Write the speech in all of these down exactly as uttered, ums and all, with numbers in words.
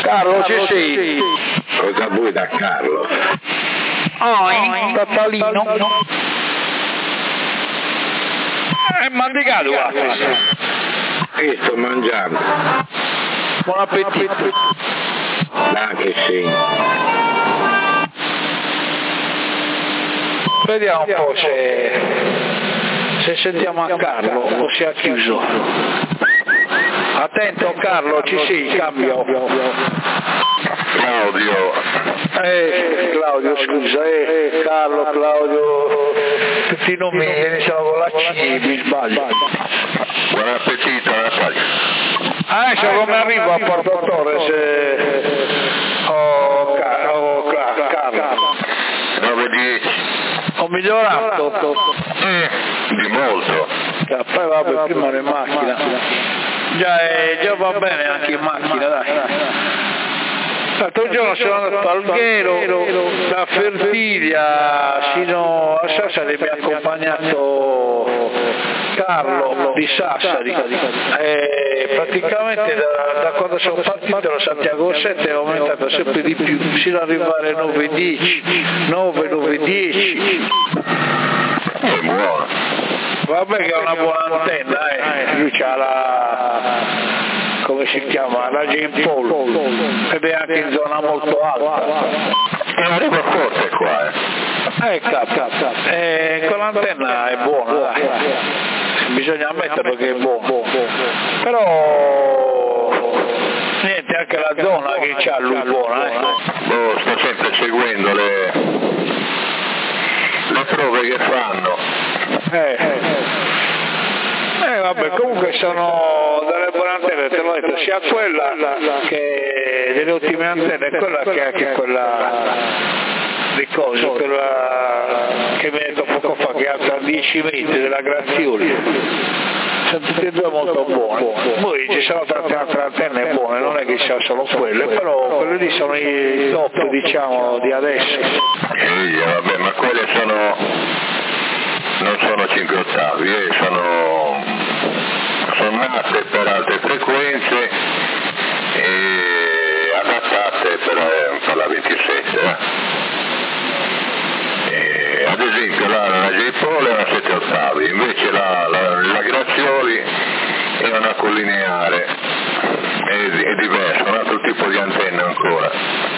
Carlo, ci sei? Cosa vuoi da Carlo? Oh, Tatalino. Eh, mandicato, guarda. Io sto mangiando. Buon appetito. Anche sì. Vediamo un po' se, se sentiamo a Carlo o si è chiuso. Attento Carlo, ci sei, cambio. Claudio. Eh, Claudio, scusa, eh, Carlo, Claudio, tutti i nomi iniziano con la C, mi sbaglio. Buon appetito, Natalia. Adesso come arrivo a Porto Torres? Eh, oh, Car- oh, Car- Carlo. nove dieci. Ho migliorato. Mm, di molto. Cioè, poi vabbè, prima ero in macchina. Già, eh, già va bene anche in macchina, dai. L'altro giorno sono andato al Alghero, da Fertiglia fino a Sassari mi ha accompagnato Carlo di Sassari. E praticamente da, da quando sono partito da Santiago sette è aumentato sempre di più, fino ad arrivare a nove dieci, nove, nove dieci. È buono. Vabbè che è una buona antenna, eh. Lui c'ha la... come si chiama? La Genpol, ed è anche in zona molto alta. È arriva forte qua, eh. Eh, cap, eh, con l'antenna è buona, dai. Bisogna ammetterlo che è buono. Però niente, anche la zona che c'ha lui buona, eh. Oh, sto sempre seguendo le, le prove che fanno. Eh, eh, vabbè, comunque sono delle buone antenne, te l'ho detto, sia quella che delle ottime antenne, quella che anche quella di cosa, quella che mi hai detto poco fa, che alza dieci metri della Grazioli. Sono tutte e due molto buone. Poi ci sono tante altre antenne buone, non è che ci sono solo quelle, però quelle lì sono i top, diciamo, di adesso. Sì, vabbè, ma quelle sono... non sono cinque ottavi, eh, sono, sono nate per alte frequenze e adattate per, eh, per la ventisette. Eh. E, ad esempio la, la J-Pol è una sette ottavi, invece la, la, la Grazioli è una collineare, è, è diversa, un altro tipo di antenna ancora.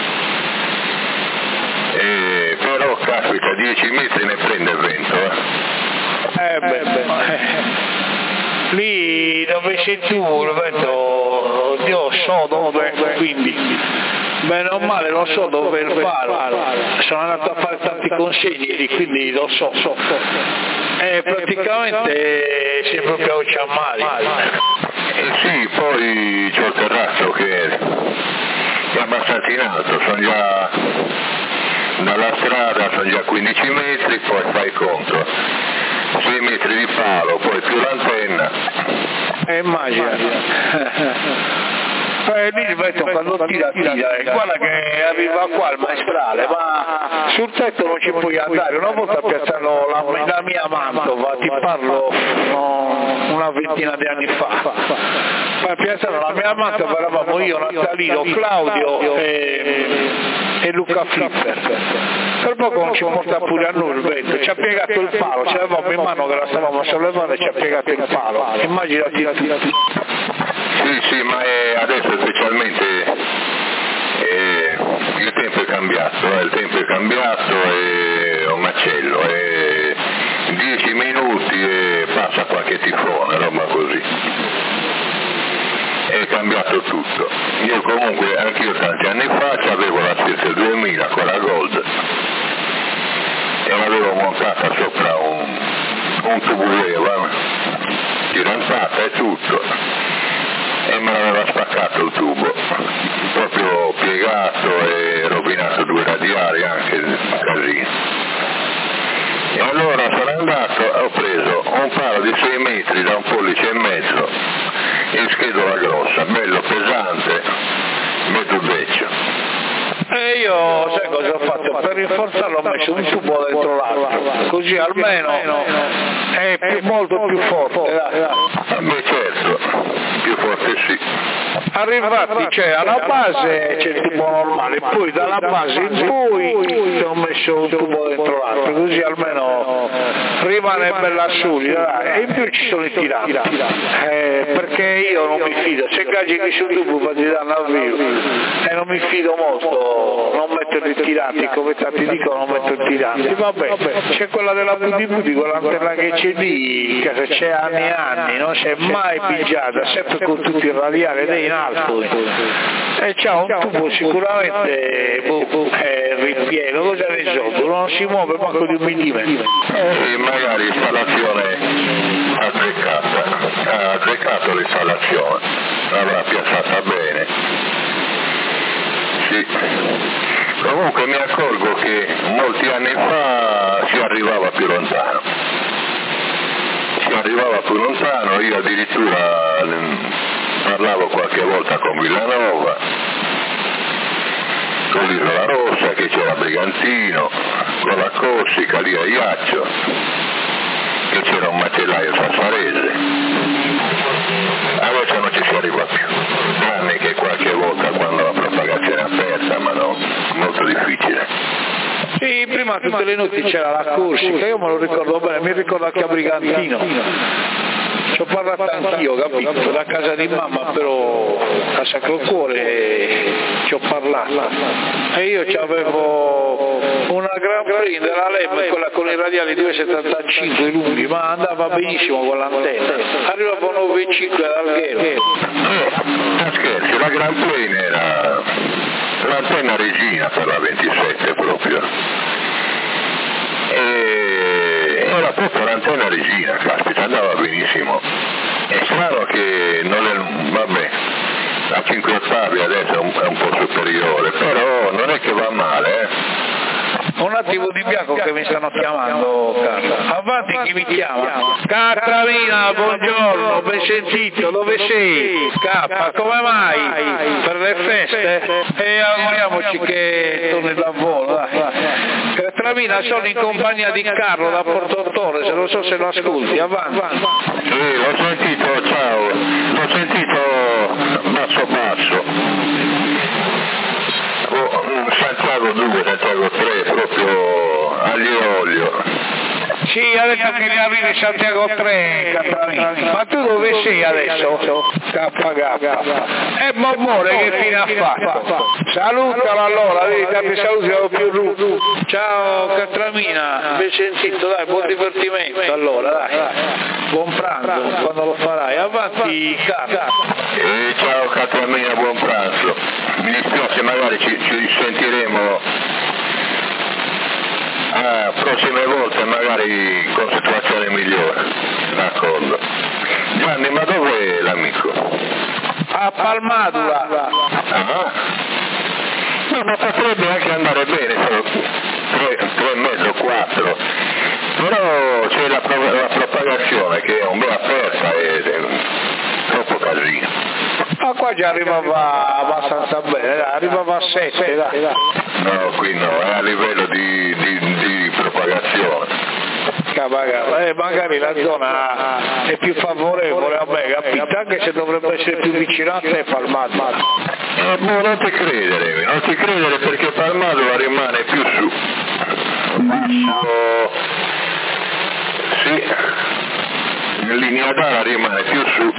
E, però caspita, dieci metri ne prende il vento, eh. Eh beh, beh. Lì dove sei tu, lo vedo, io so dove, quindi bene o male lo so dove è il faro, sono andato a fare tanti consigli, quindi lo so, so. E praticamente sei proprio a Ciammari. Eh sì, poi c'ho il terrazzo che è abbastanza in alto, sono già dalla strada, sono già quindici metri, poi fai conto, sei metri di palo, poi più l'antenna. E immagina. Eh, lì ripeto, quando tira tira, eh, guarda che arriva qua il maestrale, ma sul tetto non ci puoi andare. Una volta piazzano la, la mia Mantova, ti parlo no, una ventina di anni fa. Poi piazzano la mia Mantova, eravamo io, Natalino, Claudio e, e Luca Flipper. Per poco non ci porta pure a noi il vento, ci ha piegato il palo, ce l'avevamo in mano che la stavamo a sollevare e ci ha piegato il palo. Immaginati tu. Sì, sì, ma è adesso specialmente eh, il tempo è cambiato, eh, il tempo è cambiato e un macello, e dieci minuti e passa qualche tifone, roba così. È cambiato tutto. Io comunque, anch'io tanti anni fa, avevo la stessa duemila con la Gold e l'avevo montata sopra un, un tubulevo, tirampata e tutto. E me l'aveva spaccato il tubo, proprio piegato e rovinato due radiali anche, un casino. E allora sono andato, ho preso un palo di sei metri da un pollice e mezzo in schedola grossa, bello pesante, mezzo beccio. E io, sai cosa ho fatto? Per rinforzarlo ho messo un tubo dentro l'altro, così almeno è più, molto più forte. Beh certo, più forte sì. Arrivati, cioè alla base c'è il tubo normale, poi dalla base in poi ti ho messo un tubo dentro l'altro, così almeno rimane bella solida, e in più ci sono i tiranti, eh, perché io non mi fido, se carichi sul tubo ti danno avvio e non mi fido molto, non metto i tiranti, come tanti dicono non metto i tiranti, vabbè, c'è quella della Budi Budi, quell'antenna che c'è lì, che c'è anni e anni, non si è mai pigiata, sempre con tutti i radiali ed è in alto, e c'ha un tubo sicuramente boh, è ripieno, cosa ne so, non si muove manco di un millimetro. E magari l'installazione azzeccata, ha azzeccato l'installazione, l'avrà piazzata bene. Sì. Comunque mi accorgo che molti anni fa si arrivava più lontano. Si arrivava più lontano, io addirittura parlavo qualche volta con Villanova, con l'Isola Rossa, che c'era Brigantino, con la Corsica lì a Iaccio, che c'era un macellaio sassarese. Adesso non ci si arriva più, tranne che qualche volta quando la propagazione è aperta, ma no, molto difficile. Sì, prima tutte le notti c'era la Corsica, io me lo ricordo bene, mi ricordo anche a Brigantino. Ci ho parlato anch'io, capito? Da casa di mamma, però a Sacro Cuore ci ho parlato. E io avevo una Gran Prix della Lem, quella con i radiali duecentosettantacinque lunghi, ma andava benissimo con l'antenna. Arrivava nove virgola cinque dall'Alghero. Non scherzi, la Gran Prix era l'antenna regina per la ventisette proprio. E era proprio l'antenna regina, caspita, andava benissimo. È strano che non è, vabbè, la cinque ottavi adesso è un, è un po' superiore, però non è che va male, eh. Un attimo di bianco che mi stanno chiamando, Carlo. Avanti, chi mi chiama? Catravina, buongiorno, ben sentito, dove sei? K, come mai? Per le feste? E auguriamoci che torni al lavoro, dai. Catravina, sono in compagnia di Carlo da Porto Torres, non so se lo ascolti, avanti. Sì, l'ho sentito, ciao, l'ho sentito basso basso. Santiago due, Santiago tre, proprio aglio olio. Sì, adesso che mi arrivi Santiago tre, Catravina. Ma tu dove sei adesso? K K. E Bobbore che fine ha fatto? Salutalo allora, vedi, tanti saluti avevo più rudo. Ciao Catravina, ben sentito, dai, buon divertimento allora, dai. Buon pranzo quando lo farai, avanti K. E ciao Catramina, buon pranzo. Mi dispiace, magari ci, ci risentiremo a prossime volte, magari con situazione migliore. D'accordo. Gianni, ma dov'è l'amico? A Palmadula. Ah. No, ma potrebbe anche andare bene, sono tre, tre e mezzo, quattro. Però c'è la, la propagazione che è un po' aperta ed è troppo casino. Ma qua già arrivava abbastanza bene, dai, arrivava a sette, dai. No, qui no, è a livello di, di, di propagazione. Eh, magari la zona è più favorevole a me, capito? Anche se dovrebbe essere più vicino a te Palmadula. Eh, boh, non ti credere, non ti credere perché Palmadula rimane più su. Basso. Sì, in linea d'ara rimane più su.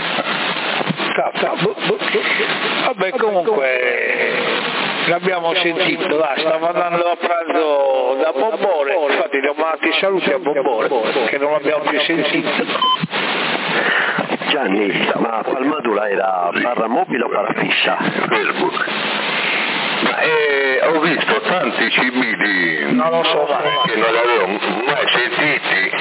Vabbè, comunque l'abbiamo sentito, dai, stavo andando a pranzo da Bobbore, infatti gli ho mandato i saluti a Bobbore che non l'abbiamo più sentito. Gianni, ma Palmadula era barra mobile o barra fissa? Facebook. Ma eh, ho visto tanti cibili non lo so mai, che non avevo mai sentiti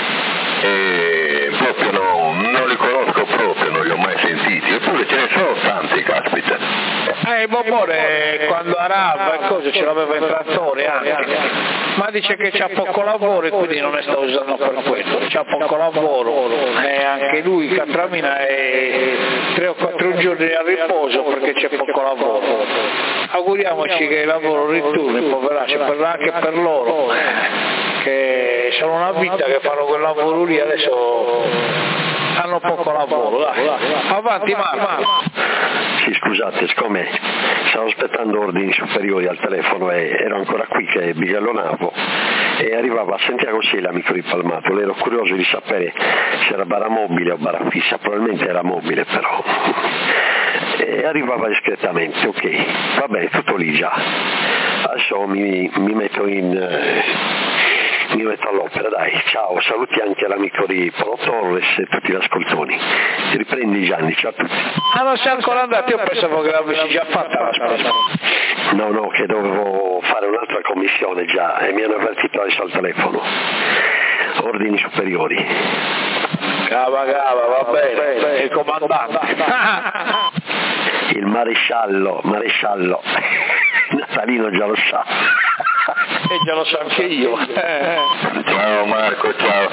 e proprio non, non li conosco proprio, non li ho mai sentiti, eppure ce ne sono tanti, caspita. Eh, Bobbore quando arava e cose ce l'aveva in trattore anche, ma dice che c'ha poco lavoro e quindi non ne sta usando per quello, c'ha poco lavoro e anche lui Catramina è tre o quattro giorni a riposo perché c'è poco lavoro. Auguriamoci che il lavoro ritorni, poveracci, per, anche per loro che sono una vita che fanno quel lavoro lì, adesso hanno poco lavoro, dai. Avanti Marco. Sì, scusate, siccome stavo aspettando ordini superiori al telefono e ero ancora qui che bighellonavo e arrivava a Santiago sì l'amico di Palmato, ero curioso di sapere se era bara mobile o bara fissa, probabilmente era mobile però, e arrivava discretamente, ok, va bene, tutto lì già, adesso mi, mi metto in... Eh, mi metto all'opera, dai, ciao, saluti anche l'amico di Paolo Torres e tutti gli ascoltoni. Ti riprendi Gianni, ciao a tutti. Ah, non sei ancora andato, io pensavo che l'avessi già fatta la spesa. No, no, che dovevo fare un'altra commissione già e mi hanno avvertito adesso al telefono. Ordini superiori. Cava, cava, va bene, il comandante. Il maresciallo, maresciallo. Natalino già lo sa. E già lo so anche io. Ciao Marco, ciao.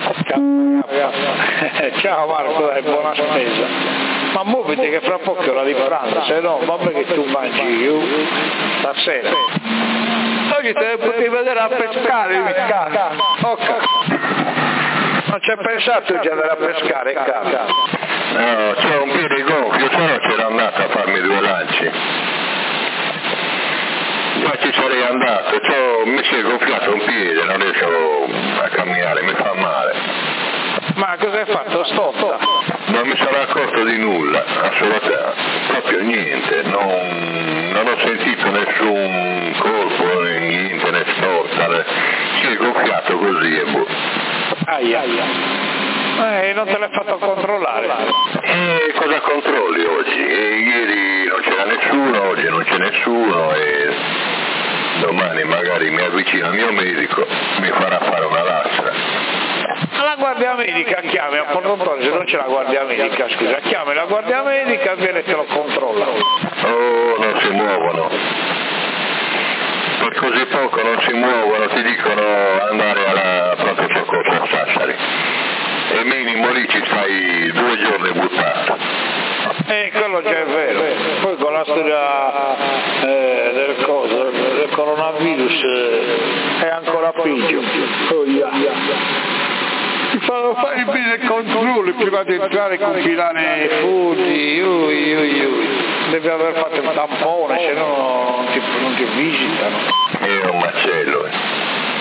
Ciao Marco, dai, buona spesa. Ma muoviti che fra poco è ora di pranzo, se no vabbè che tu mangi io stasera. Oggi te ne potevi vedere a pescare, mi casa. Ok. Non ci hai pensato di andare a pescare in casa? No, c'ho un piede gonfio, se no c'era andato a farmi due lanci. Già ci sarei andato, c'ho, mi si è gonfiato un piede, non riesco a camminare, mi fa male. Ma cosa hai fatto? Stop! Non mi sono accorto di nulla, assolutamente, proprio niente, non, non ho sentito nessun colpo, niente, né storta, si è gonfiato così e boh. Aia, aia. Eh, non te l'hai fatto controllare. E cosa controlli oggi? E ieri non c'era nessuno, oggi non c'è nessuno e domani magari mi avvicino al mio medico, mi farà fare una lastra. La guardia medica chiami a Porto Torres, non c'è la guardia medica, scusa, chiami la guardia medica e viene e te lo controlla. Oh, non si muovono. Per così poco non si muovono, ti dicono andare alla pronto soccorso a Sassari. E minimo lì ci stai due giorni buttato. Eh, quello già è vero. Poi con la storia eh, del, coso, del coronavirus eh, è ancora peggio. Oh, yeah. Ti fanno fare i controlli prima di entrare e confidare i fondi. Ui, ui, ui. Devi aver fatto il tampone, se no non ti, non ti visitano. È un macello, eh.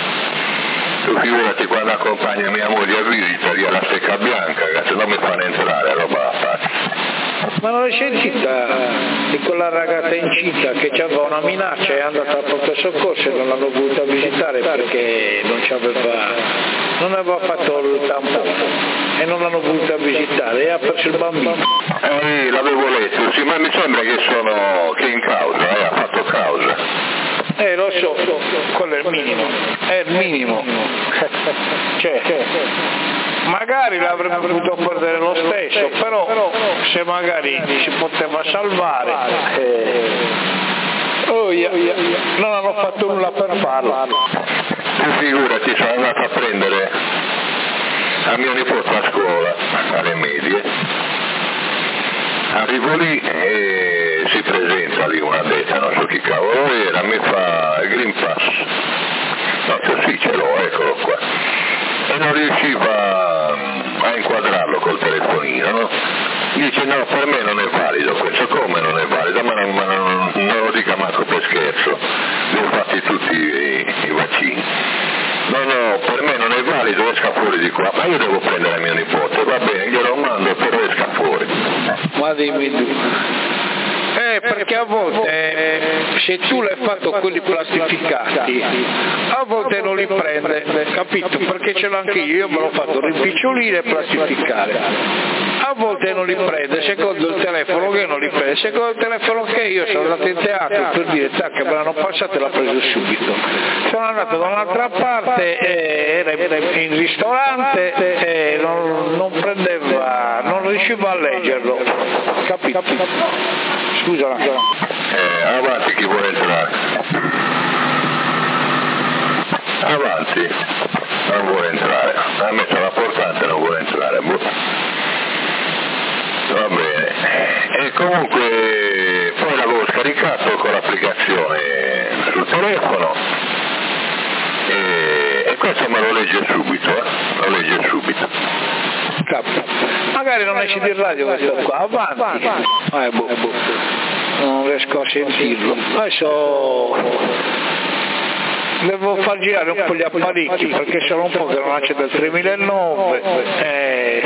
Tu figurati quando accompagno mia moglie a visita lì alla Stecca Bianca, che se non mi fanno entrare, roba la faccia. Ma non l'hai sentita di quella ragazza incinta che aveva una minaccia e è andata al pronto soccorso e non l'hanno voluta visitare perché non c'aveva, non aveva fatto il tampone e non l'hanno voluta visitare e ha perso il bambino. Eh, l'avevo letto, sì, ma mi sembra che sono, che è in causa, eh, ha fatto causa. Eh, lo so, quello è il minimo, è il minimo. Cioè, magari l'avrebbe potuto perdere lo stesso, però se magari si poteva salvare, eh, oh yeah, non hanno fatto nulla per farlo. Tu figurati, sono andato a prendere a mio nipote a scuola, alle medie, arrivo lì e si presenta lì una detta, non so chi cavolo era, mi fa il Green Pass, no, cioè, sì ce l'ho, eccolo qua, e non riusciva a inquadrarlo col telefonino, no? Dice no, per me non è valido questo, come non è valido? Ma non, ma non, non lo dica manco per scherzo, li ho fatti tutti i, i vaccini. No, no, per me non è valido, esca fuori di qua, ma io devo prendere mio nipote, va bene, glielo mando, però esca fuori. Ma dimmi tu. Eh, perché a volte eh, se tu l'hai fatto quelli plastificati, a volte non li prende, capito? Perché ce l'ho anche io, io me l'ho fatto rimpicciolire e plastificare. A volte non li prende, secondo il telefono che non li prende, secondo il telefono che io sono andato in teatro per dire tac, me l'hanno passato e l'ho preso subito. Sono andato da un'altra parte, eh, era in ristorante e non, non prendeva, non riuscivo a leggerlo, capito? Scusa un attimo. Eh, avanti chi vuole entrare. Avanti, non vuole entrare. Ha messo la portante, non vuole entrare. Va bene. E comunque poi l'avevo scaricato con l'applicazione sul telefono e, e questo me lo legge subito, eh? Lo legge subito. Magari non esci di radio questo qua, avanti. Eh, boh, boh. Non riesco a sentirlo. Adesso devo far girare un po' gli apparecchi perché sono un po' che non c'è del tremilanove. Eh,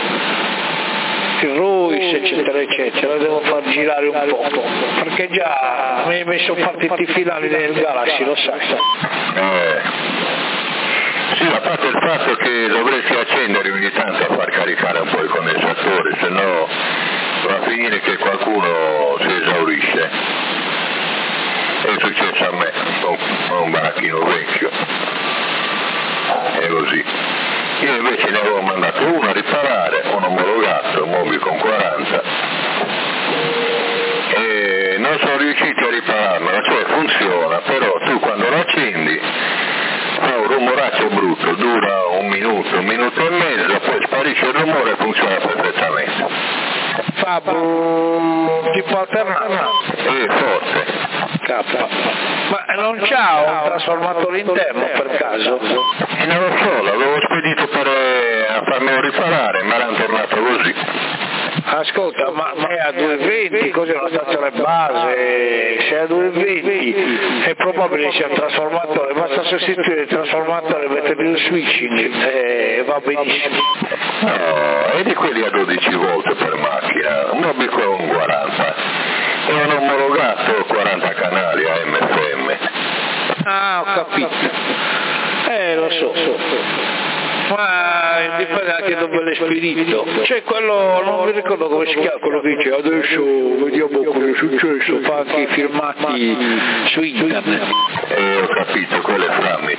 il Ruiz eccetera eccetera, devo far girare un po' perché già mi, mi sono partiti i finali del Galaxy, lo sai. Eh, sì, a parte il fatto che dovresti accendere ogni tanto a far caricare un po' i condensatori, se no va a finire che qualcuno si esaurisce. È successo a me con, con un baracchino vecchio, è così. Io invece ne avevo mandato uno a riparare, un omologato, un Mobicon quaranta, e non sono riusciti a ripararmelo, cioè funziona, però tu quando lo accendi fa un rumoraccio brutto, dura un minuto, un minuto e mezzo, poi sparisce il rumore e funziona perfettamente. Fa brrrr, tipo alternata. È forte. K. Ma non c'ha un trasformatore interno per caso? E non lo so, l'avevo spedito per eh, a farmelo riparare, ma l'hanno tornato così. Ascolta, ma, ma è a duecentoventi, così è una stazione base, se è a duecentoventi è probabile sia un trasformatore, basta sostituire il trasformatore e mettere il switching e va benissimo. No, è di quelli a dodici volt per macchina, un Mobicon quaranta, è un omologato quaranta canali a M F M. Ah, ho capito. Eh, lo so, so, so. Ma dipende anche dove l'hai spedito. C'è quello, non mi ricordo come si chiama, quello che dice adesso vediamo cosa è successo, fa anche i filmati su internet. Eh, ho capito, quello è Framit.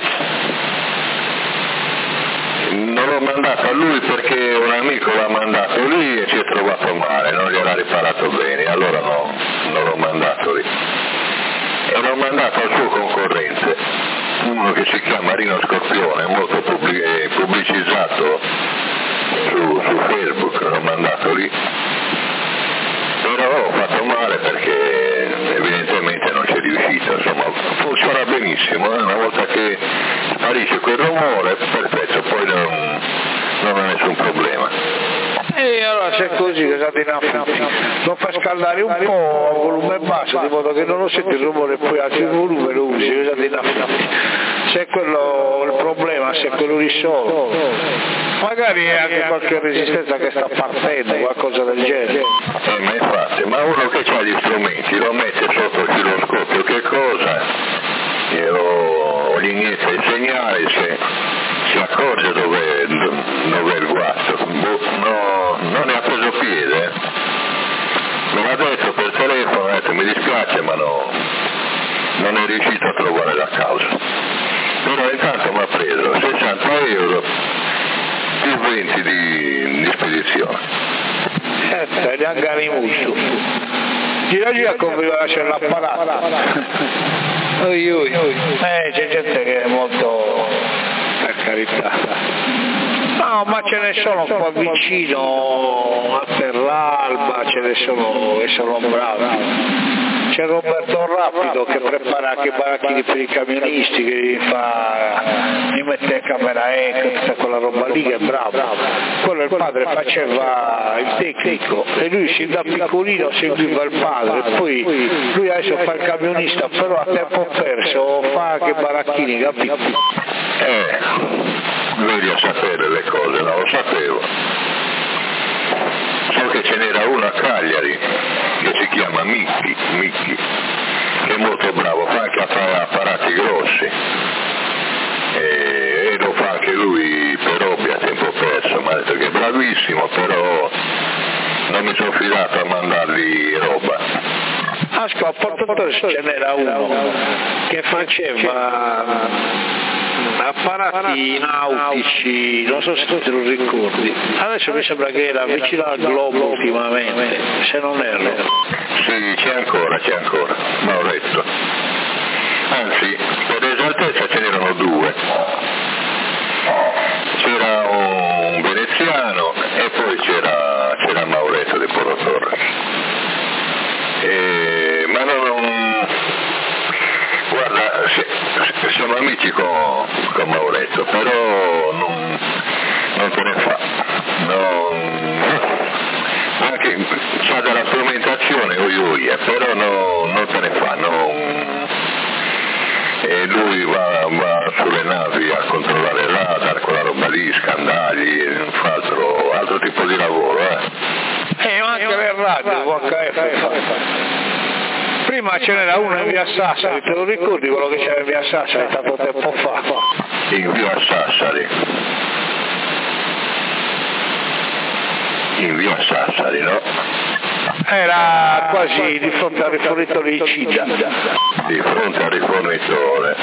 Non l'ho mandato a lui perché un amico l'ha mandato lì e si è trovato male, non gliel'ha riparato bene, allora no, non l'ho mandato lì. E l'ho mandato al suo concorrente, uno che si chiama Rino Scorpione, molto pubblic- pubblicizzato su, su Facebook, l'ho mandato lì. Però ho fatto male perché evidentemente non c'è riuscito, insomma funziona benissimo, eh? Una volta che sparisce quel rumore, perfetto, poi non, non ha nessun problema. E allora se è così che state in affutti, lo fa scaldare un po' a volume basso, di modo che non lo senti il rumore e poi alzi il volume lo usi, che state in affutti. Se è quello il problema, se è quello risolto, magari è anche qualche resistenza che sta partendo, qualcosa del genere. Eh, ma infatti, ma uno che ha gli strumenti lo mette sotto il oscilloscopio, che cosa? E lo, gli inietta il segnale, se si accorge dove, dove è il guasto. Boh, no, non ne ha preso piede. Me l'ha detto per telefono, ha detto mi dispiace ma no, non è riuscito a trovare la causa. Però intanto mi ha preso sessanta euro più venti di, di spedizione. Eh, e neanche rimusto. Gira gira come lasciare l'apparato. Oi, oi. Eh, c'è gente che è molto, per carità. No, ma ce ne sono qua vicino a Terralba, ce ne sono che sono bravi. C'è Roberto Rapido che prepara anche i baracchini per i camionisti, che li fa, li mette in camera eco, tutta quella roba lì, che è bravo. Quello il padre faceva il tecnico e lui sin da piccolino seguiva il padre, poi lui adesso fa il camionista, però a tempo perso fa anche baracchini, capito? Eh, vedi a sapere le cose, non lo sapevo. So che ce n'era uno a Cagliari che si chiama Micchi, Micchi, che è molto bravo, fa anche apparati grossi e, e lo fa anche lui per hobby a tempo perso, mi ha detto che è bravissimo, però non mi sono fidato a mandargli roba. Ascolta, a Porto Torres ce n'era uno che faceva apparati nautici, non so se tu te lo ricordi, adesso mi sembra che era vicino al globo ultimamente, se non erro. Sì, c'è ancora, c'è ancora, Mauretto. Anzi, per esattezza ce n'erano due. C'era un veneziano e poi c'era, c'era Mauretto di Porto Torres. E, ma non... Guarda, siamo amici con, con Mauretto, però non, non te ne fa, non non... anche c'ha della strumentazione, oi oi, eh, però no, non se ne fa, non... e lui va, va sulle navi a controllare il radar, quella roba lì, scandali, fa altro, altro tipo di lavoro, eh. Eh, ma anche le radio, U H F fa. Prima ce n'era uno in via Sassari, te lo ricordi quello che c'era in via Sassari tanto tempo fa? In via Sassari. In via Sassari, no? Era quasi di fronte al rifornitore di Cida. Di fronte al rifornitore.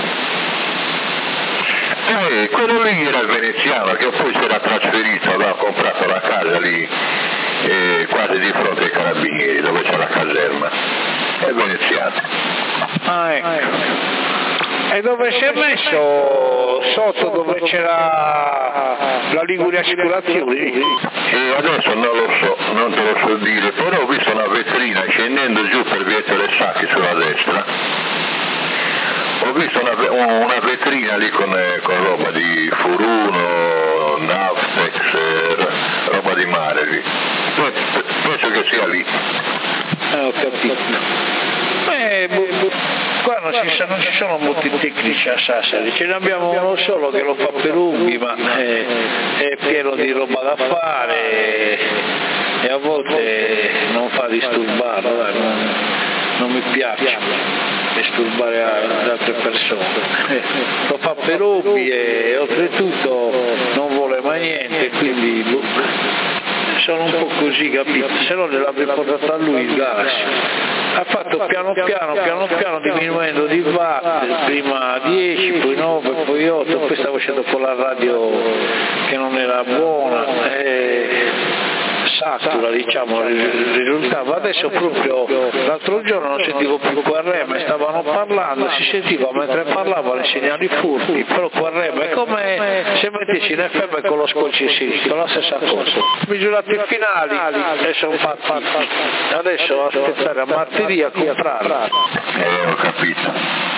Eh, quello lì era il veneziano che poi si era trasferito, aveva comprato la casa lì, eh, quasi di fronte ai carabinieri, dove c'è la caserma. È veneziano. Ah, ecco. E dove si è messo? Sotto dove c'era la Liguria Assicurazioni? E adesso non lo so, non te lo so dire, però ho visto una vetrina scendendo giù per via Telesacchi sulla destra. Ho visto una, una vetrina lì con, con roba di Furuno, Naftex, roba di mare lì. Penso che sia lì. Eh, ho capito. Beh, qua non ci, sono, non ci sono molti tecnici a Sassari, ce ne abbiamo uno solo che lo fa per Unghi, ma è, è pieno di roba da fare e a volte non fa disturbare, non, non mi piace disturbare le altre persone. Eh, lo fa per Unghi e oltretutto non vuole mai niente, quindi boh, sono un po' così, capito? Se no gliel'avrei portato a lui il gas. Ha fatto piano piano, piano piano, diminuendo di watt, prima dieci, poi nove, poi otto, poi stavo facendo con la radio che non era buona, e satura, diciamo, risultava. Adesso proprio l'altro giorno non sentivo più Q R M, stavano parlando, si sentiva mentre parlavano i segnali furti, però Q R M è come se mettessi in F M con lo scotch sì, con la stessa cosa. Misurati finali e sono fatti. Adesso aspettare a martedì a comprarla. Eh, ho capito.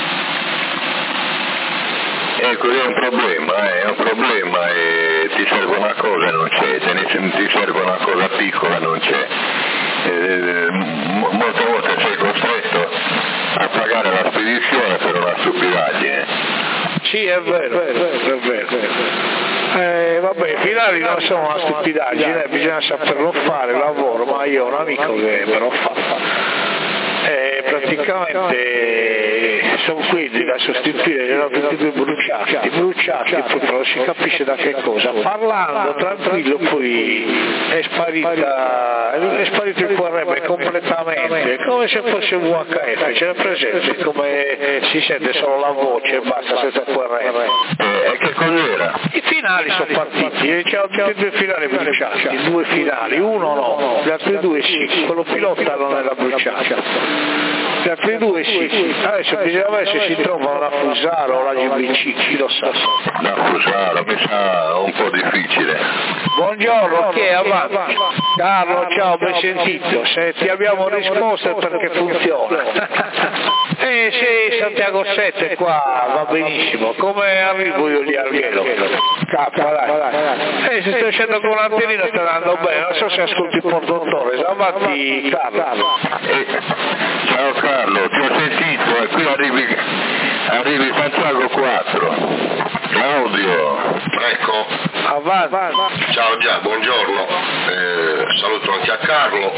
Ecco, è un problema, eh, è un problema e ti serve una cosa e non c'è, te ne, ti serve una cosa piccola e non c'è. Eh, molte volte sei costretto a pagare la spedizione per una stupidaggine. Sì, è vero, è vero, è vero. Eh, vabbè, i finali non sono una stupidaggine, bisogna saperlo fare, lavoro, ma io ho un amico che me lo fa. Eh, praticamente sono quelli da sostituire, erano tutti due bruciati, bruciati, poi non si capisce da che cosa. Parlando tranquillo poi è sparita, è sparito il Q R M completamente, è come se fosse un V H F, c'era presente, come si sente solo la voce e basta senza Q R M. E che cos'era? I finali sono partiti, c'erano tutti e due finali bruciati, due finali, uno no, gli altri due sì, quello pilota non era bruciato. Gli altri due sì, sì. Adesso bisogna vedere se si trovano la Fusaro o la G B C, chi lo sa. La Fusaro mi sa un po' difficile. Buongiorno, chi è avanti? Carlo, ciao, ben sentito. Se ti abbiamo risposto è perché funziona. Eh sì, Santiago sette qua va benissimo. Come arrivo io lì al velo? Cappa, dai. Eh, se stai uscendo con l'antennina sta andando bene, non so se ascolti il portatore. Davanti Carlo. Eh, ciao Carlo, ti ho sentito e qui arrivi, arrivi Santiago quattro. Claudio. Ecco. Avanti. Ciao già, buongiorno. Eh, saluto anche a Carlo.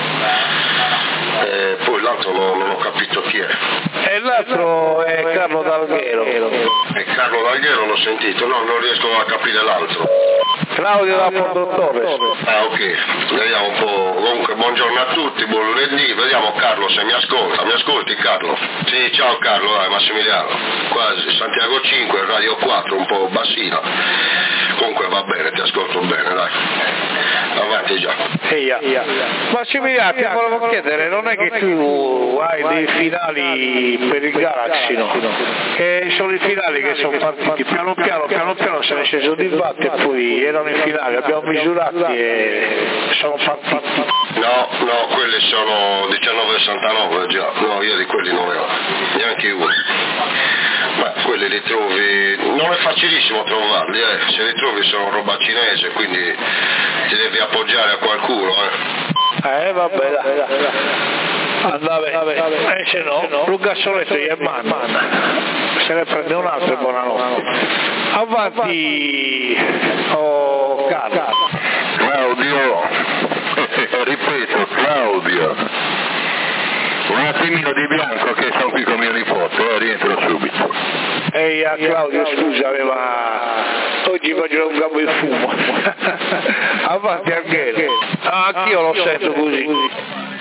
Eh, poi l'altro non, non ho capito chi è. E l'altro è Carlo D'Alghero. E Carlo D'Alghero l'ho sentito, no, non riesco a capire l'altro. Claudio da Portotore. Ah, ok, vediamo un po'. Comunque buongiorno a tutti, buon lunedì, vediamo Carlo se mi ascolta. Mi ascolti Carlo? Sì, ciao Carlo, dai, Massimiliano. Quasi Santiago cinque, Radio quattro, un po' bassino. Comunque va bene, ti ascolto bene, dai. Avanti già. Eia. Massimiliano, ti volevo chiedere, non è che tu hai dei finali per il Galaxy, no? Che sono i finali che sono partiti piano piano, piano piano se ne è sceso di batte e poi erano i finali, abbiamo misurati e sono partiti. No, no, quelli sono diciannove sessantanove già, no, io di quelli non ne ho, neanche uno. Ma quelli li trovi, non è facilissimo trovarli, eh. Se li trovi sono roba cinese, quindi ti devi appoggiare a qualcuno. Eh, eh vabbè, dai, dai, dai. Andava, vabbè. Eh, se no, no. Luca Soletto gli è man, man. Se ne prende un altro e buonanotte. Avanti, oh Carlo. Claudio, ripeto, Claudio, un attimino di bianco che sono qui con mio nipote, eh, rientro subito. Ehi, a Claudio, scusami, ma oggi voglio un gambo di fumo. Avanti anche. Ah, anch'io lo sento così.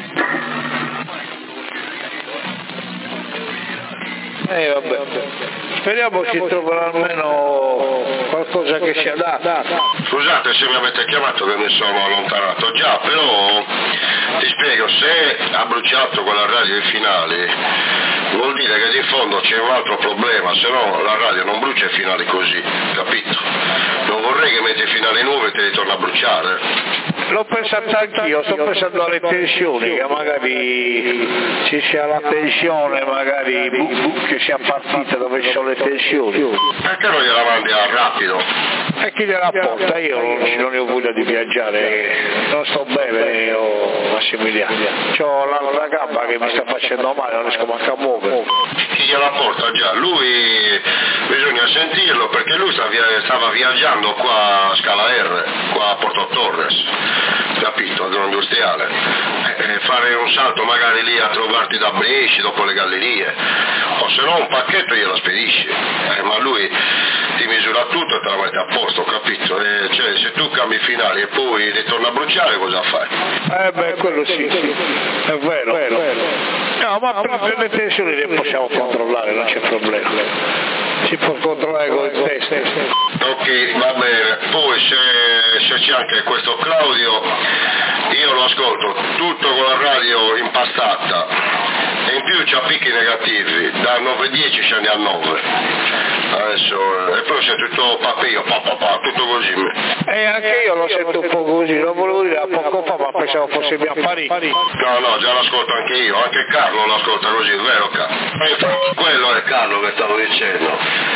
Eh vabbè, speriamo si troverà almeno qualcosa che sia data. Scusate se mi avete chiamato che mi sono allontanato, già, però ti spiego, se ha bruciato quella radio ai finali vuol dire che di fondo c'è un altro problema, se no la radio non brucia i finali così, capito? Non vorrei che metti i finali nuovi e te li torna a bruciare. L'ho pensato anch'io, sto pensando alle tensioni, che magari ci sia la tensione, magari bu, bu, che sia partita dove ci sono le tensioni. Perché non gliela mandi a rapido? E chi gliela porta? Io non, non ne ho voglia di viaggiare, non sto bene io, Massimiliano. C'ho l'altra gamba che mi sta facendo male, non riesco manco a muovere. Chi gliela porta già? Lui bisogna sentirlo perché lui stava viaggiando qua a Scala R, qua a Porto Torres, capito, agroindustriale, e fare un salto magari lì a trovarti da Brescia dopo le gallerie, o se no un pacchetto glielo spedisci, eh, ma lui ti misura tutto e te la mette a posto, capito? E cioè se tu cambi i finali e poi li torna a bruciare cosa fai? Eh beh, quello sì, sì. È vero, è vero. No, ma per le tensioni le possiamo controllare, non c'è problema. Si può controllare con il test. Ok, va bene. Poi se, se c'è anche questo Claudio, io lo ascolto tutto con la radio impastata e in più c'ha picchi negativi, da nove dieci scendi a nove. Adesso, e poi sento tutto papio, pa, pa, pa, tutto così. E anche io lo sento un po' così, lo volevo dire a poco fa, ma pensavo fosse mia Parì. No, no, già l'ascolto anche io, anche Carlo l'ascolta così, vero Carlo? E quello è Carlo che stavo dicendo.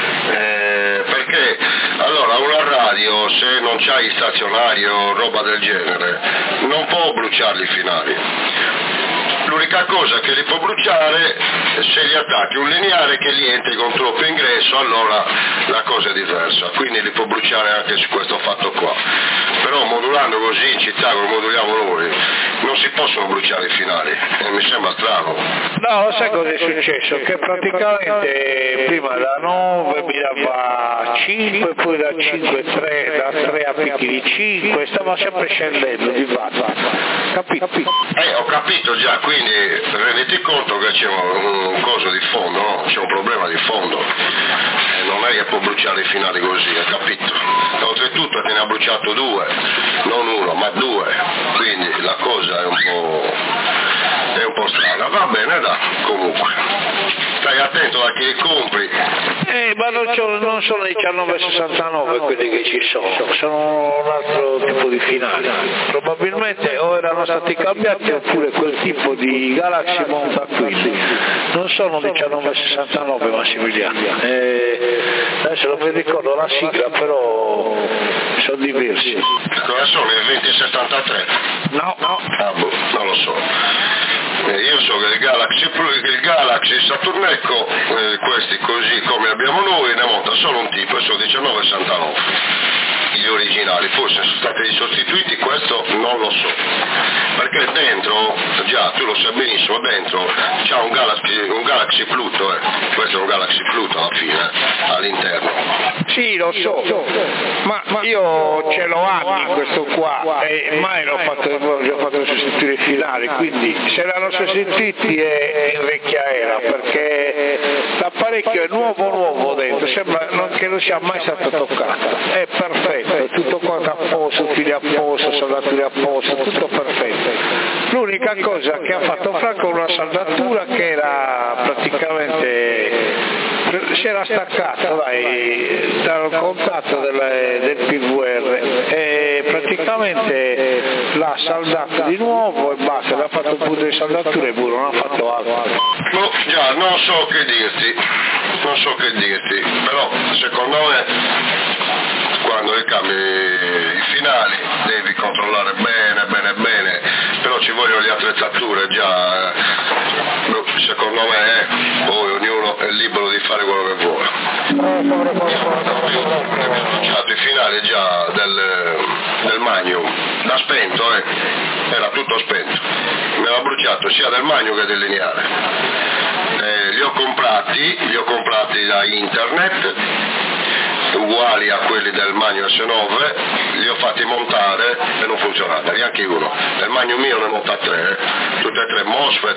Eh, perché allora una radio, se non c'hai stazionario o roba del genere, non può bruciarli i finali. L'unica cosa che li può bruciare se gli attacchi un lineare che gli entri con troppo ingresso, allora la cosa è diversa, quindi li può bruciare anche su questo fatto qua. Però modulando così in città come moduliamo noi non si possono bruciare i finali, e mi sembra strano. No, sai cosa è successo? Che praticamente prima da nove mi dava cinque, poi da cinque tre, da tre a picchi di cinque, stava sempre scendendo di fatto. Capito? Eh, ho capito già, quindi renditi conto che c'è un, un coso di fondo, no? C'è un problema di fondo. Eh, non è che può bruciare i finali così, hai capito? Oltretutto te ne ha bruciato due, non uno, ma due. Quindi la cosa è un po'. è un po' strana. Va bene, dai, comunque. Stai attento a chi li compri. Eh, ma non, non sono i diciannove sessantanove quelli che ci sono, sono un altro tipo di finali. Probabilmente o erano stati cambiati oppure quel tipo di Galaxy monta quindi. Non sono diciannove sessantanove Massimiliano. Eh, adesso non mi ricordo la sigla, però sono diversi. Cosa sono? I venti settantatré? No, no. Ah, boh, non lo so. Eh, io so che il Galaxy, il Galaxy Saturn Echo, eh, questi così come abbiamo noi, ne monta solo un tipo e sono diciannove sessantanove. Gli originali, forse sono stati sostituiti, questo non lo so. Perché dentro, già tu lo sai benissimo, dentro c'ha un Galaxy, un Galaxy Pluto, eh. Questo è un Galaxy Pluto alla fine, eh, all'interno. Sì, lo so, ma, ma io ce l'ho anni questo qua e mai l'ho fatto, l'ho fatto sostituire i finali, quindi se l'hanno sostituiti è in vecchia era, perché l'apparecchio è nuovo nuovo dentro, sembra non, che non sia mai stato toccato, è perfetto, è tutto quanto a posto, fili a posto, saldature a posto, tutto perfetto. L'unica cosa che ha fatto Franco è una saldatura che era praticamente si era staccato dai, dal contatto del, del P V R e praticamente l'ha saldato di nuovo e basta, l'ha fatto un punto di saldatura e pure non ha fatto altro. No, già, non so che dirti, non so che dirti, però secondo me quando ricambi i finali devi controllare bene, bene, bene, però ci vogliono le attrezzature già, secondo me, poi ognuno è libero di fare quello che vuole. I finali già del, del Magnum, l'ha spento, eh, era tutto spento, me l'ha bruciato sia del Magnum che del lineare. Eh, li ho comprati, li ho comprati da internet, uguali a quelli del Magnum S nove, li ho fatti montare e non funzionava, neanche uno. Del Magnum mio ne ho montato tre, tutte e tre MOSFET,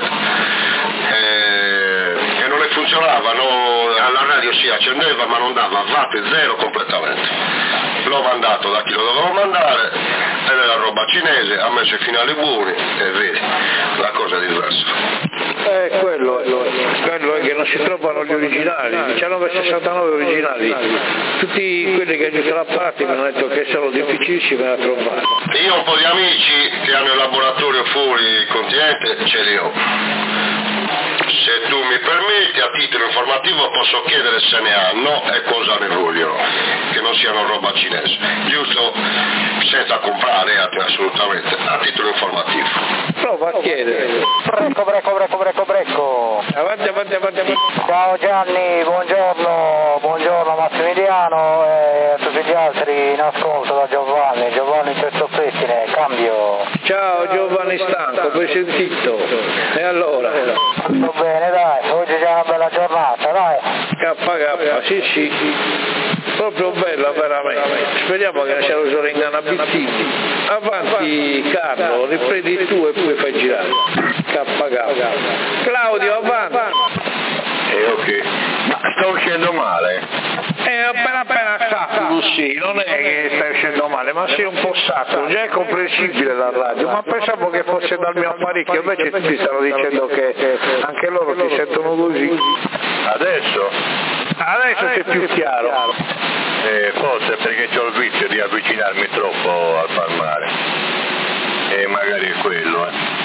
e, e non ne funzionavano, alla radio si accendeva ma non dava watt zero completamente. L'ho mandato da chi lo dovevo mandare, ed è la roba cinese, ha messo i finali buoni e vedi, la cosa è diversa. Eh, quello, quello è che non si trovano gli originali, diciannove sessantanove originali, tutti quelli che hanno la pratica mi hanno detto che sono difficilissimi da trovare. Io ho un po' di amici che hanno il laboratorio fuori il continente, ce li ho. Se tu mi permetti, a titolo informativo posso chiedere se ne hanno e cosa ne vogliono, che non siano roba cinese, giusto? Senza comprare assolutamente, a titolo informativo. Prova a chiedere. Brecco, brecco, brecco, brecco, brecco. Avanti, avanti, avanti, avanti. Ciao Gianni, buongiorno, buongiorno Massimiliano e a tutti gli altri in ascolto da Giovanni, Giovanni Terzo Pettine, cambio. Ciao Giovanni Stanco, tu hai sentito? E allora? Tutto bene, dai, oggi è una bella giornata, dai. K K, sì sì, proprio bella veramente. Speriamo che non sia lo solo ingannabizzini. Avanti Carlo, riprendi tu e poi fai girare. K K. Claudio, avanti. E eh, ok, ma sta uscendo male? È appena appena saturo, sì, non è che stai uscendo male, ma sei un po' saturo, già è comprensibile la radio, ma pensavo che fosse dal mio apparecchio, invece ti stanno dicendo che anche loro ti sentono così. Adesso? Adesso sei più chiaro. Eh, forse perché ho il vizio di avvicinarmi troppo al palmare, e magari è quello, eh.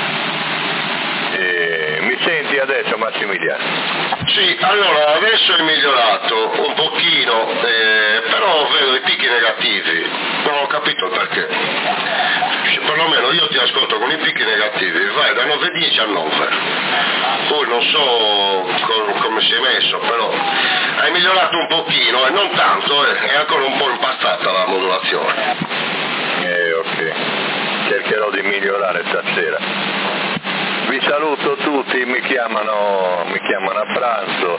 E mi senti adesso Massimiliano? Sì, allora adesso è migliorato un pochino, eh, però vedo i picchi negativi, non ho capito perché. Perlomeno io ti ascolto con i picchi negativi, vai da nove dieci a nove. Poi non so co- come si è messo, però hai migliorato un pochino e non tanto, eh, è ancora un po' impastata la modulazione. Eh ok, cercherò di migliorare stasera. Vi saluto tutti, mi chiamano, mi chiamano a pranzo,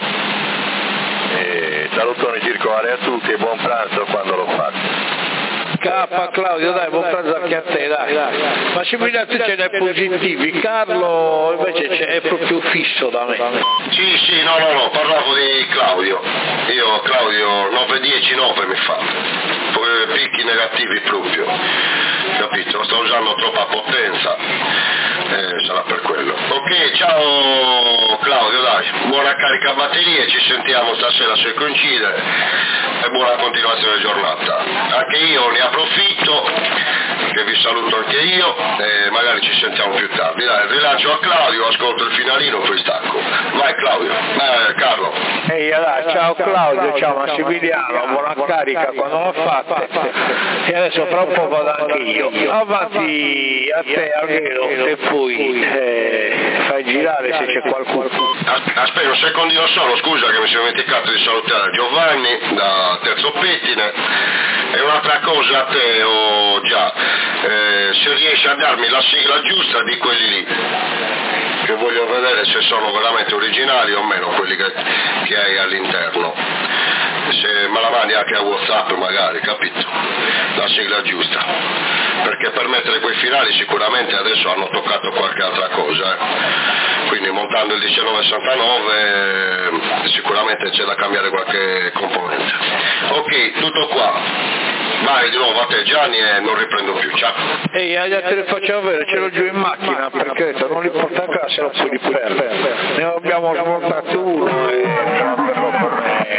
e salutoni circolare a tutti e buon pranzo quando lo faccio. K Claudio, dai, buon pranzo anche a te, dai. Massimiliano, tu ce ne hai positivi, Carlo invece è proprio fisso da me. Sì, sì, no, no, no, parlavo di Claudio. Io Claudio nove dieci nove mi fa. Poi picchi negativi proprio. Capito? Sto usando troppa potenza. Eh, sarà per quello. Ok, ciao Claudio, dai, buona carica batterie, ci sentiamo stasera se coincide e buona continuazione giornata. Anche io ne approfitto, che vi saluto anche io e magari ci sentiamo più tardi. Dai, rilancio a Claudio, ascolto il finalino, poi stacco. Vai Claudio, eh, Carlo. Ehi, dai, ciao Claudio, ciao Massimiliano, buona carica quando l'ho fatta e adesso fra un po' vado anche io. Avanti a te almeno e poi eh, fai girare se c'è qualcuno. Aspetta un secondino solo, scusa che mi sono dimenticato di salutare Giovanni da Terzo Pettine. E un'altra cosa a te, oh, già, eh, se riesci a darmi la sigla giusta di quelli lì, che voglio vedere se sono veramente originali o meno quelli che, che hai all'interno. Se me la mandi anche a WhatsApp magari, capito? La sigla giusta. Perché per mettere quei finali sicuramente adesso hanno toccato qualche altra cosa, eh. Quindi montando il diciannove sessantanove eh, sicuramente c'è da cambiare qualche componente. Ok, tutto qua. Vai di nuovo a te Gianni e non riprendo più, ciao. Ehi, adesso te le faccio avere, ce l'ho giù in macchina perché detto, non li porta a casa, se lo puoi perdere. Ne abbiamo smontato uno e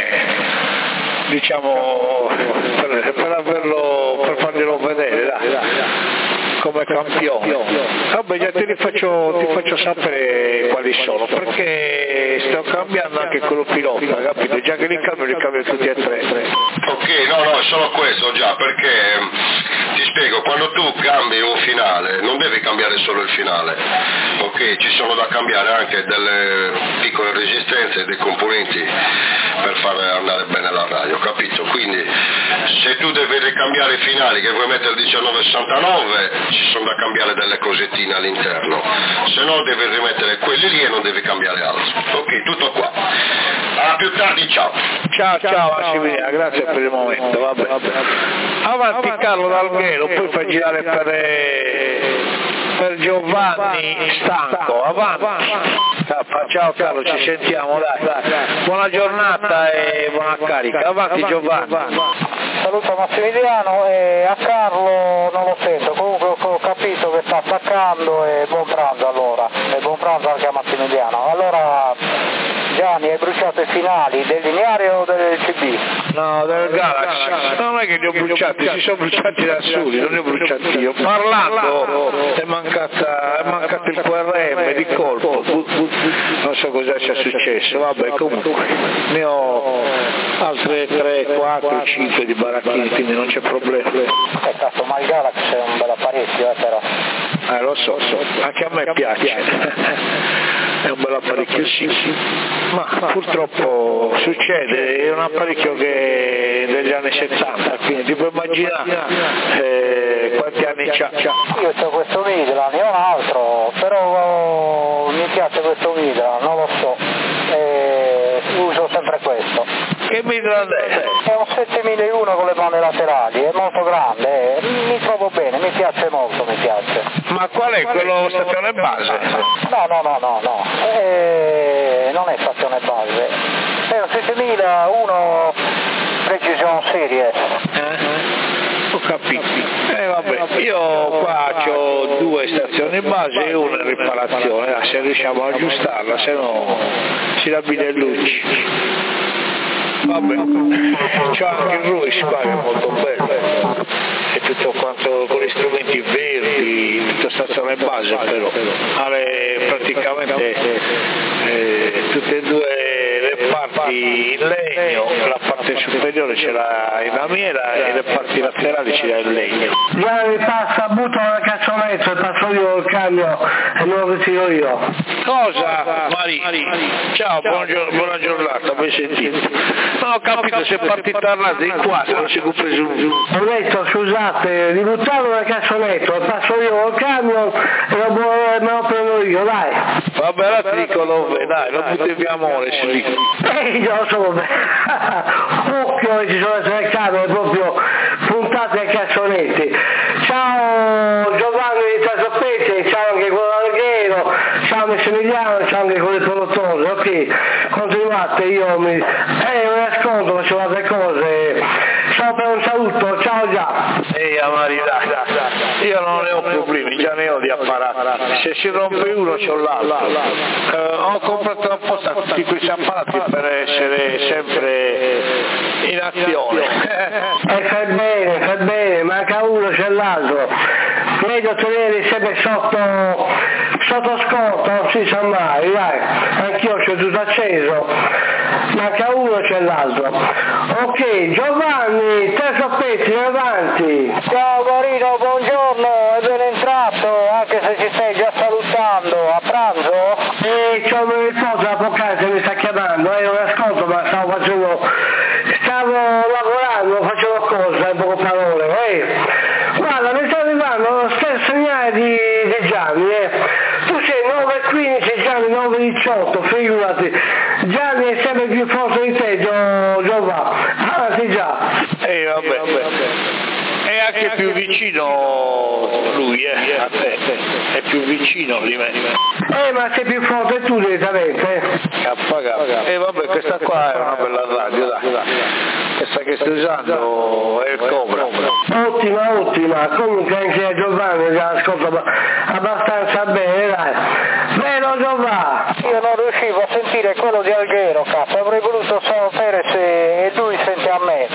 diciamo, per, per averlo, per farglielo vedere, dai, come campione. Vabbè, già ti faccio, ti faccio sapere quali sono, perché sto cambiando anche quello pilota, capito? Già che li cambio, li cambio tutti e tre. Ok, no, no, è solo questo già, perché ti spiego, quando tu cambi un finale, non devi cambiare solo il finale, ok? Ci sono da cambiare anche delle piccole resistenze e dei componenti per far andare bene la radio, capito? Quindi se tu devi ricambiare i finali che vuoi mettere il diciannove sessantanove, ci sono da cambiare delle cosettine all'interno, se no devi rimettere quelli lì e non devi cambiare altro. Ok, tutto qua. A più tardi, ciao. Ciao, ciao Massimiliano, grazie per il momento, vabbè. Avanti Carlo d'Alghero, poi fai girare per, per Giovanni Stanco, avanti. Ciao Carlo, ci sentiamo, dai. Buona giornata e buona carica, avanti Giovanni. Saluto Massimiliano e a Carlo non lo sento, comunque ho capito che sta attaccando e buon pranzo allora, e buon pranzo anche a Massimiliano. Allora Gianni, hai bruciato i finali del lineare o del C D? No, del Galaxy, non è che li ho bruciati, si sono bruciati da soli, non li ho bruciati io. Parlando è, mancata, è mancato il Q R M di colpo, non so cosa sia successo, vabbè comunque ne ho altre tre, quattro, cinque di baracchini, quindi non c'è problema. Eh cazzo, ma il Galaxy è un bel apparecchio eh, però. Eh lo so, so, anche a me piace, è un bel apparecchio sì, sì, ma purtroppo succede, è un apparecchio che è degli anni settanta, quindi ti puoi immaginare eh, quanti anni c'ha. Io ho questo Midland, ne ho un altro, però oh, mi piace questo Midland, non lo so, eh, uso sempre questo. Che Midland è? È un settemilauno con le mani laterali, è molto grande, eh. mi trovo bene, mi piace molto, mi piace. Ma qual è quello stazione base? No, no, no, no, no, eh, non è stazione base, è un settemilauno Precision Series. Eh? Ho capito. Eh vabbè, io qua ho due stazioni base e una in riparazione, se riusciamo a aggiustarla, se no si rabbina il luci. Vabbè, c'è anche il Ruiz qua che è molto bello, e tutto quanto con gli strumenti verdi, tutta stazione base però, alle praticamente eh, tutte e due le parti in legno, la parte superiore ce l'ha in lamiera e le parti laterali ce l'ha in legno. Gianni passa, butto la cazzoletta e passo io il cambio e me lo ritiro io. Cosa? Mari? Ciao, buongiorno, buona giornata, ben sentito. Non ho capito se è partita a rate in quattro, non si è compreso un. Ho detto scusate, di buttare una cazzoletta e passo io il cambio e lo, me lo prendo io, dai. Vabbè, allora ti dico dove, dai, lo butti via amore, si dice. Eh, io lo so, occhio che ci sono le camere proprio puntate ai cazzoletti. Ciao Giovanni di Tasopete, ciao anche quello d'Alghero, ciao Massimiliano, ciao anche quello di Polotone, ok, continuate, io mi... Eh, non ascolto, faccio altre cose, ciao per un saluto, ciao già. Ehi, Amari, dai, io non ne ho problemi, già ne ho di apparati, se si rompe uno c'ho l'altro. Eh, ho comprato apposta tutti questi apparati per essere sempre in azione. E eh, fai bene, fai bene, manca uno c'è l'altro. Meglio tenere sempre sotto, sotto scorta, non si sa mai, dai, anch'io c'ho tutto acceso, manca uno c'è l'altro. Ok, Giovanni, te soppetti, avanti. Ciao Marino, buongiorno, è ben entrato, anche se ci stai già salutando, a pranzo? Eh, c'ho mio nipote da poc'anzi mi sta chiamando, eh, non ascolto ma stavo facendo, stavo lavorando, facevo cose, in poche parole, eh. Guarda, mi sta arrivando lo stesso segnale di, di Gianni, eh. Tu sei nove e quindici, Gianni nove e diciotto, figurati. Gianni è sempre più forte di te, Gio, Giova. Ah, sì già. Eh, vabbè, vabbè. È anche più vicino lui, eh, a te, è più vicino di me. Eh, ma sei più forte tu direttamente. E eh, vabbè, questa qua è una bella radio, dai. Questa che sto usando è il Cobra. Ottima, ottima. Comunque anche Giovanni già ascolta abbastanza bene, dai. Vero Giovanni? Io non riuscivo a sentire quello di Alghero, cazzo, avrei voluto sapere se lui sente a me.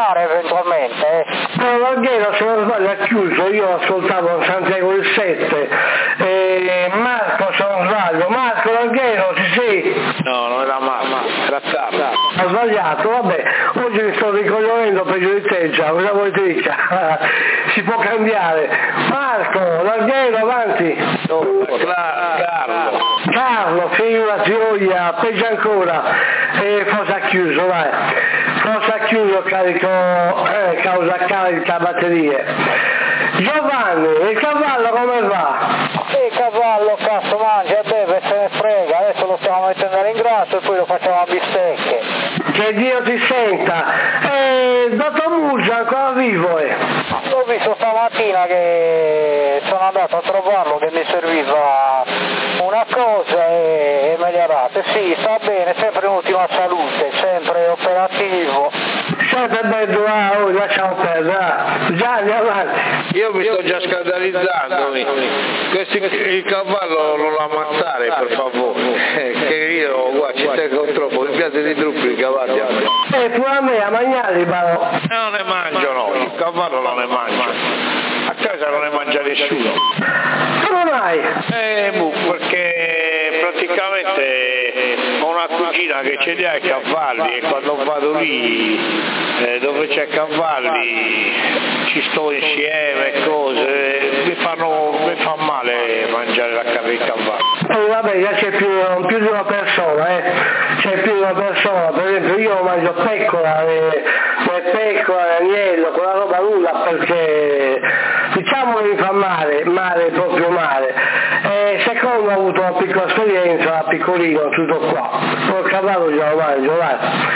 ammazzare eventualmente. Eh. Però l'Alghero, se non sbaglio, ha chiuso, io ascoltavo Santiago il sette, eh, Marco se non sbaglio, Marco l'Alghero, sì sì. No, non era Marco, era Carlo. Ho sbagliato, vabbè, oggi mi sto ricoglionendo peggio di te già, cosa vuoi te dica? Si può cambiare. Marco, l'Alghero, avanti. No, Carlo. Carlo, figura gioia, peggio ancora. E forse ha chiuso, vai. Forse ha chiuso, carico, eh, causa carica batterie. Giovanni, il cavallo come va? Il cavallo cazzo mangia e beve, se ne frega, adesso lo stiamo mettendo all'ingrasso e poi lo facciamo a bistecche. Che Dio ti senta. E dottor Murgia ancora vivo, eh? L'ho visto stamattina che sono andato a trovarlo che mi serviva una cosa e, e me li ha date. Sì, sta bene, sempre in ultima salute, sempre operativo. Sempre bello, ah, oh, lasciamo perdere. Ah. Gianni, avanti. Io mi sto già scandalizzando. Questo, il cavallo non lo ammazzare, per favore. Eh, che io, guarda, ci tengo troppo, mi piace di truppi i cavalli. E pure a me, a mangiarli, però. E non ne mangio, no, il cavallo non ne mangio. A casa non ne mangia nessuno. Come mai? Eh, boh, perché praticamente ho una cugina che ce li ha i cavalli e quando vado lì eh, dove c'è cavalli ci sto insieme e cose, mi fanno mi fa male mangiare la carne di cavallo. Eh, vabbè, già c'è più, più di una persona, eh. C'è più di una persona, per esempio io mangio pecora, e, e pecora, agnello, quella roba nulla perché diciamo che mi fa male, male proprio male. E secondo ho avuto una piccola esperienza, da piccolino, tutto qua. Col cavallo già lo mangio, vai.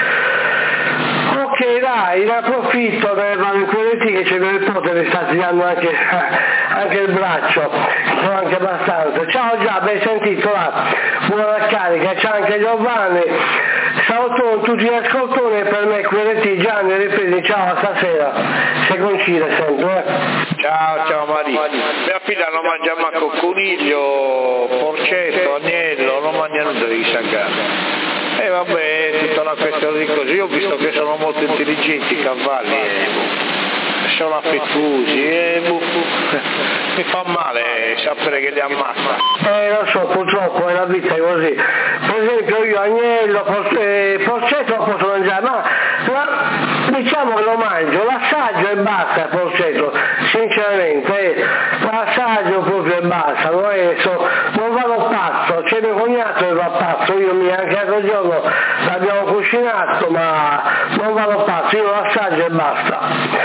Ok, dai, ne approfitto per fare il quelletti che c'è mio nipote che sta tirando anche, anche il braccio, sono anche abbastanza. Ciao già, ben sentito, là. Buona carica, c'è anche Giovanni, saluto tutti gli ascoltatori e per me quelletti Gianni, ripresi, ciao, a stasera, se coincide sempre. Eh. Ciao, ciao Maria. Mia figlia non mangia manco coniglio, porcetto, agnello, non mangia nulla di sagare. E eh vabbè, è tutta una questione di così, io ho visto che sono molto intelligenti i cavalli, eh, sono affettuosi, e eh, mi fa male sapere che li ammazza. Eh lo so, purtroppo è la vita è così. Per esempio io agnello, eh, porcetto lo posso mangiare, ma la, diciamo che lo mangio, l'assaggio e basta il porcetto, sinceramente, eh, l'assaggio proprio e basta, non, è, so, non vado pazzo, c'è mio cognato che va pazzo, io mi anche l'altro giorno l'abbiamo cucinato, ma non vado pazzo, io lo assaggio e basta.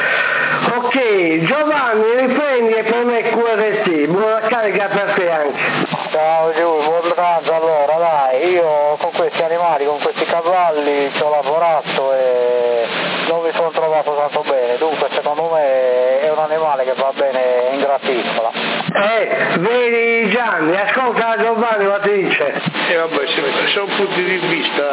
Ok, Giovanni, riprendi e per me Q R T, buona carica per te anche. Ciao Giulio, buon pranzo allora, dai, io con questi animali, con questi cavalli ci ho lavorato e non mi sono trovato tanto bene, dunque secondo me è un animale che va bene in graticola. Eh, vedi Gianni, ascolta Giovanni cosa ti dice. E eh vabbè, sono punti di vista.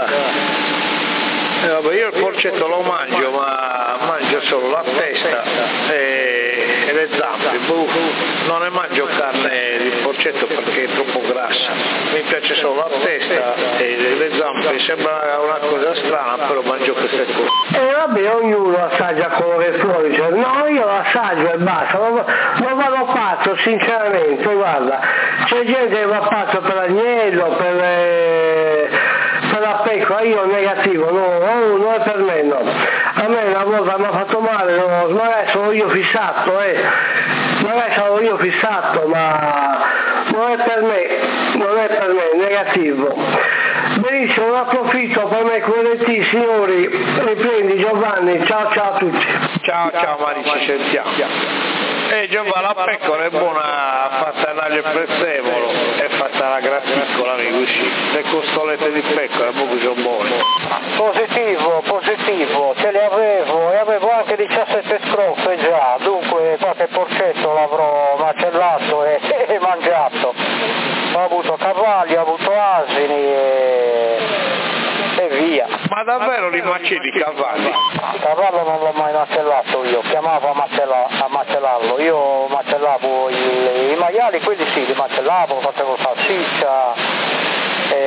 Eh vabbè, io il porcetto lo mangio, ma mangio solo la testa e, e le zampe. Buh, non ne mangio carne di porcetto perché è troppo grassa. Mi piace solo la testa e le zampe. Sembra una cosa strana, però mangio queste cose. E eh, vabbè, ognuno assaggia quello che fuori. Cioè, no, io lo assaggio e basta. Non, non vado pazzo, sinceramente. Guarda, c'è gente che va pazzo per l'agnello, per... Eh... la pecora, io negativo, no, no, non è per me, no. A me una volta mi ha fatto male, no, magari sono io fissato, eh. Magari sono io fissato, ma non è per me, non è per me, negativo. Benissimo, un approfitto per me quelletti, signori, riprendi Giovanni, ciao ciao a tutti. Ciao ciao Mari, ci sentiamo. Eh Giovanni, la pecora è buona, fatta in aglio e prezzemolo, è fatta la graticola, amico, sì. Le costolette di pecora, poco sono buone. Positivo, positivo, ce li avevo e avevo anche diciassette scroffe già, dunque qualche porcetto l'avrò macellato e, e mangiato. Ho avuto cavalli, ho avuto asini e, e via. Ma davvero li macelli i cavalli? Il cavallo non l'ho mai macellato io, chiamavo a, macella, a macellarlo, io macellavo il, i maiali, quelli sì, li macellavo, facevo salsiccia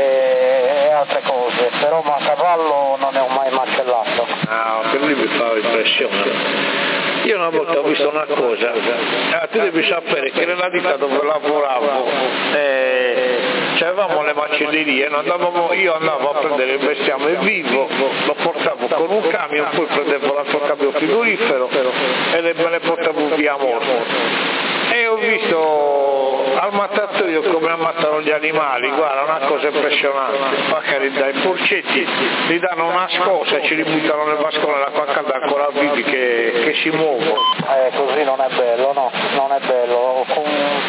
e, e altre cose, però ma a cavallo non ne ho mai macellato. Ah, che lui mi fa il impressione. Io una volta ho visto una cosa, eh, tu devi sapere che nella ditta dove lavoravo eh, avevamo le macellerie, andavamo, io andavo a prendere il bestiame vivo, lo portavo con un camion, poi prendevo l'altro camion frigorifero e le, me le portavo via morto. E ho visto al mattatoio come ammattano gli animali, guarda, una cosa impressionante, magari dai porcetti gli danno una scossa e ci li buttano nel vascone dell'acqua calda ancora vivi che, che si muovono. Eh, così non è bello, no, non è bello. Con...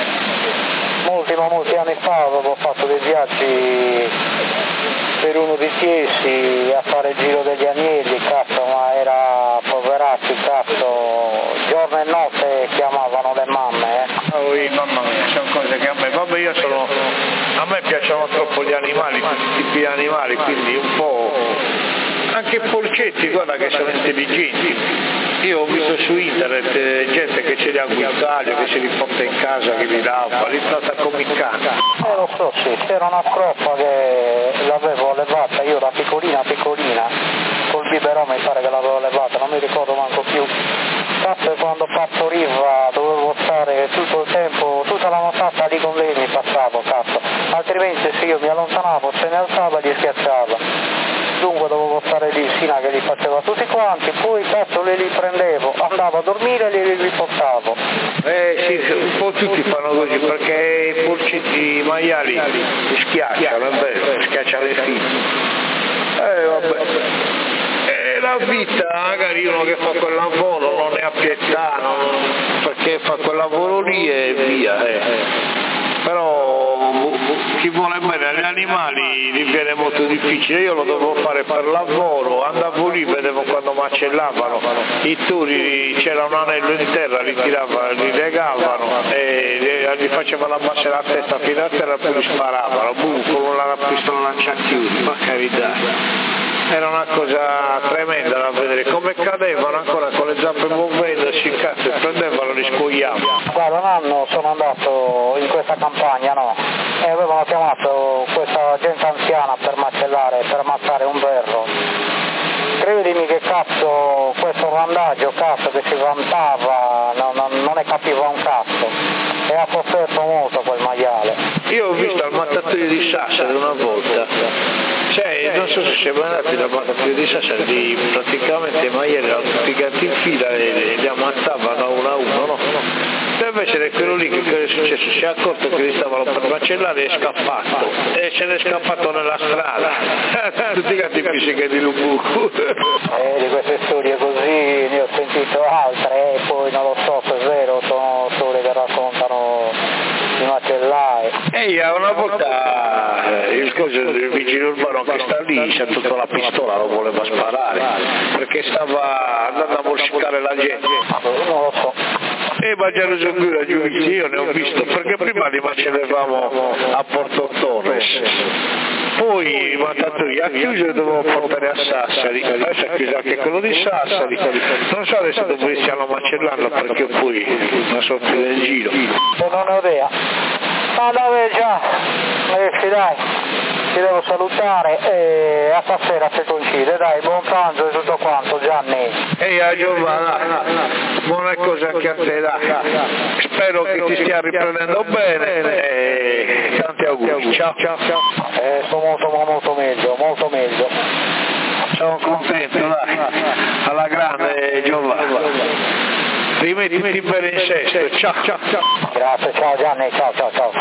Molti, ma molti anni fa avevo fatto dei viaggi per uno di Chiesi a fare il giro degli agnelli, cazzo, ma era poveracci, cazzo, giorno e notte chiamavano le mamme, eh. Oh, no, no, sono cose che a me, vabbè, io sono, a me piacciono troppo gli animali, tutti i tipi di animali, quindi un po', anche i porcetti, guarda che sono intelligenti. Io ho visto su internet eh, gente che ce li ha guidato, che se li porta in casa, che li lava, li tratta come i cani. Eh lo so, sì, c'era una scroppa che l'avevo allevata io da piccolina piccolina, col biberò mi pare che l'avevo allevata, non mi ricordo manco più. Cazzo, quando partoriva dovevo stare tutto il tempo, tutta la nottata lì con lei mi passavo, cazzo, altrimenti se io mi allontanavo se ne alzava e gli schiacciava. Dunque dovevo stare lì sino a che li faceva tutti quanti, poi cazzo le li prendevo, andavo a dormire e li riportavo. Eh sì, un po' tutti fanno così perché i porcetti i maiali li schiacciano, è vero, schiacciano le figlie. Eh vabbè. E la vita, magari uno che fa quel lavoro non è a pietà, non... perché fa quel lavoro lì e via, eh. Però chi vuole bene agli animali gli viene molto difficile, io lo dovevo fare per lavoro, andavo lì, vedevo quando macellavano, i turi c'era un anello in terra, li tiravano, li legavano e gli facevano abbassare la testa fino a terra e poi li sparavano, boom, con la pistola lanciachiudi, ma carità. Era una cosa tremenda da vedere, come cadevano ancora con le zampe muovendosi, cazzo, prendevano e li scogliavano. Guarda, un anno sono andato in questa campagna, no? E avevano chiamato questa gente anziana per macellare, per ammazzare un berro. Credimi che cazzo, questo randaggio, cazzo, che si vantava, non, non, non ne capiva un cazzo. E ha sofferto molto quel maiale. Io ho visto al mattatoio di Sassari una volta. Cioè, non so se siamo andati dal mattatoio di Sassari, lì praticamente i maiali erano tutti quanti in fila e li ammazzavano uno a uno, no? E invece è quello lì che cosa è successo? Si è accorto che li stavano per macellare e è scappato. E se ne è scappato nella strada. Tutti quanti fisiche di Lubucu. Eh, di queste storie così ne ho sentito altre e poi non lo so se è vero, sono storie che raccontano di macellai. E una volta il coso del vigile urbano che sta lì si è tolto la pistola, lo voleva sparare perché stava andando a morsicare la gente. Non lo so. E mangiare giù giudizio, io ne ho visto, perché prima li macellevamo a Porto Torres, poi il mattatoio ha chiuso e dovevo portare a Sassari, adesso ha chiuso anche quello di Sassari, non so adesso dove stiano macellando perché poi mi sono più nel giro. Non ho idea. Ma dove già? Eh, dai, ti devo salutare e a stasera se coincide, dai, buon pranzo e tutto quanto, Gianni. Ehi, a Giovanna, buona cosa anche a te, dai. Spero che ti stia riprendendo bene e tanti auguri, ciao. ciao. Eh, sto molto, molto meglio, molto meglio. Sono contento, dai, alla grande Giovanna. Rimettiti bene in sesto, ciao ciao ciao. Grazie, ciao Gianni, ciao ciao ciao.